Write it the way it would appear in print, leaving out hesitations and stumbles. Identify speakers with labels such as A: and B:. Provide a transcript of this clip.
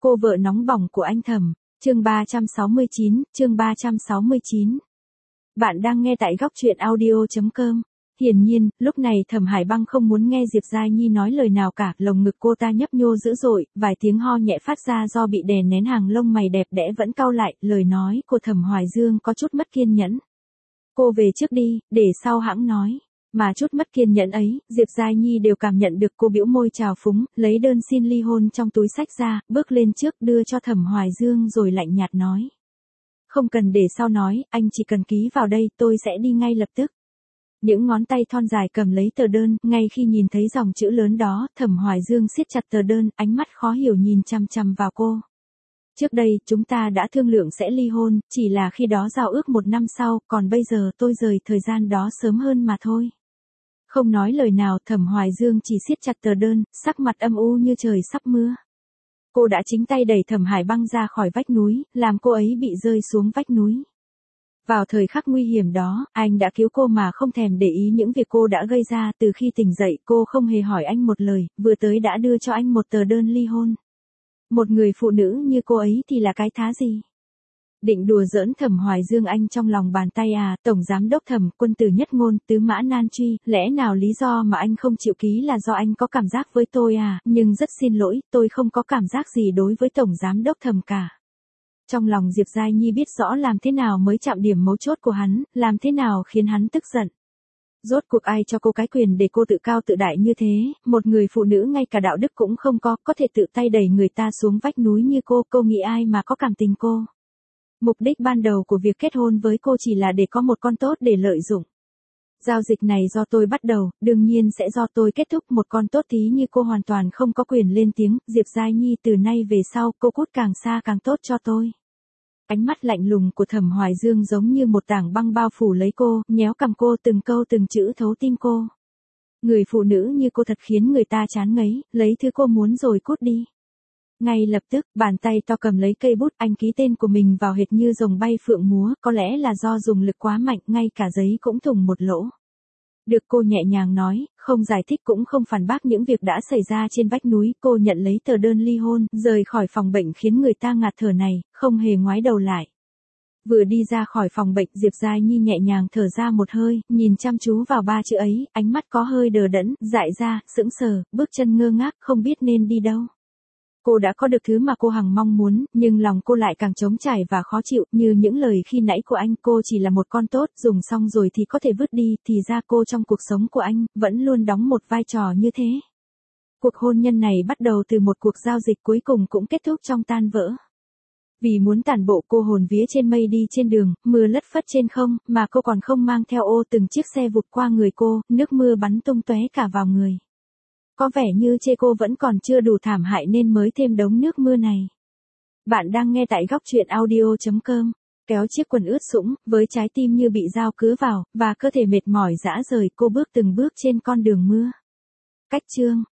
A: Cô vợ nóng bỏng của anh Thẩm, chương 369. Bạn đang nghe tại góc truyện audio.com. Hiển nhiên, lúc này Thẩm Hải Băng không muốn nghe Diệp Giai Nhi nói lời nào cả, lồng ngực cô ta nhấp nhô dữ dội, vài tiếng ho nhẹ phát ra do bị đè nén, hàng lông mày đẹp đẽ vẫn cau lại, lời nói của Thẩm Hoài Dương có chút mất kiên nhẫn. Cô về trước đi, để sau hãng nói. Mà chút mất kiên nhẫn ấy, Diệp Giai Nhi đều cảm nhận được. Cô bĩu môi trào phúng, lấy đơn xin ly hôn trong túi xách ra, bước lên trước đưa cho Thẩm Hoài Dương rồi lạnh nhạt nói. Không cần để sau nói, anh chỉ cần ký vào đây, tôi sẽ đi ngay lập tức. Những ngón tay thon dài cầm lấy tờ đơn, ngay khi nhìn thấy dòng chữ lớn đó, Thẩm Hoài Dương siết chặt tờ đơn, ánh mắt khó hiểu nhìn chằm chằm vào cô. Trước đây, chúng ta đã thương lượng sẽ ly hôn, chỉ là khi đó giao ước 1 năm sau, còn bây giờ tôi rời thời gian đó sớm hơn mà thôi. Không nói lời nào, Thẩm Hoài Dương chỉ siết chặt tờ đơn, sắc mặt âm u như trời sắp mưa. Cô đã chính tay đẩy Thẩm Hải Băng ra khỏi vách núi, làm cô ấy bị rơi xuống vách núi. Vào thời khắc nguy hiểm đó, anh đã cứu cô mà không thèm để ý những việc cô đã gây ra. Từ khi tỉnh dậy, cô không hề hỏi anh một lời, vừa tới đã đưa cho anh một tờ đơn ly hôn. Một người phụ nữ như cô ấy thì là cái thá gì? Định đùa giỡn Thẩm Hoài Dương anh trong lòng bàn tay à? Tổng giám đốc Thẩm, quân tử nhất ngôn, tứ mã nan truy, lẽ nào lý do mà anh không chịu ký là do anh có cảm giác với tôi à? Nhưng rất xin lỗi, tôi không có cảm giác gì đối với tổng giám đốc Thẩm cả. Trong lòng Diệp Giai Nhi biết rõ làm thế nào mới chạm điểm mấu chốt của hắn, làm thế nào khiến hắn tức giận. Rốt cuộc ai cho cô cái quyền để cô tự cao tự đại như thế? Một người phụ nữ ngay cả đạo đức cũng không có thể tự tay đẩy người ta xuống vách núi như cô nghĩ ai mà có cảm tình cô? Mục đích ban đầu của việc kết hôn với cô chỉ là để có một con tốt để lợi dụng. Giao dịch này do tôi bắt đầu, đương nhiên sẽ do tôi kết thúc. Một con tốt tí như cô hoàn toàn không có quyền lên tiếng. Diệp Giai Nhi, từ nay về sau, cô cút càng xa càng tốt cho tôi. Ánh mắt lạnh lùng của Thẩm Hoài Dương giống như một tảng băng bao phủ lấy cô, nhéo cằm cô, từng câu từng chữ thấu tim cô. Người phụ nữ như cô thật khiến người ta chán ngấy, lấy thứ cô muốn rồi cút đi. Ngay lập tức, bàn tay to cầm lấy cây bút, anh ký tên của mình vào hệt như rồng bay phượng múa, có lẽ là do dùng lực quá mạnh, ngay cả giấy cũng thủng một lỗ. Được, cô nhẹ nhàng nói, không giải thích cũng không phản bác những việc đã xảy ra trên vách núi. Cô nhận lấy tờ đơn ly hôn, rời khỏi phòng bệnh khiến người ta ngạt thở này, không hề ngoái đầu lại. Vừa đi ra khỏi phòng bệnh, Diệp Giai Nhi nhẹ nhàng thở ra một hơi, nhìn chăm chú vào 3 chữ ấy, ánh mắt có hơi đờ đẫn, dại ra, sững sờ, bước chân ngơ ngác, không biết nên đi đâu. Cô đã có được thứ mà cô hằng mong muốn, nhưng lòng cô lại càng trống trải và khó chịu. Như những lời khi nãy của anh, cô chỉ là một con tốt, dùng xong rồi thì có thể vứt đi, thì ra cô trong cuộc sống của anh, vẫn luôn đóng một vai trò như thế. Cuộc hôn nhân này bắt đầu từ một cuộc giao dịch, cuối cùng cũng kết thúc trong tan vỡ. Vì muốn tản bộ, cô hồn vía trên mây đi trên đường, mưa lất phất trên không, mà cô còn không mang theo ô. Từng chiếc xe vụt qua người cô, nước mưa bắn tung tóe cả vào người. Có vẻ như chê cô vẫn còn chưa đủ thảm hại nên mới thêm đống nước mưa này. Bạn đang nghe tại góc truyện audio.com. Kéo chiếc quần ướt sũng, với trái tim như bị dao cứa vào, và cơ thể mệt mỏi rã rời, cô bước từng bước trên con đường mưa. Cách chương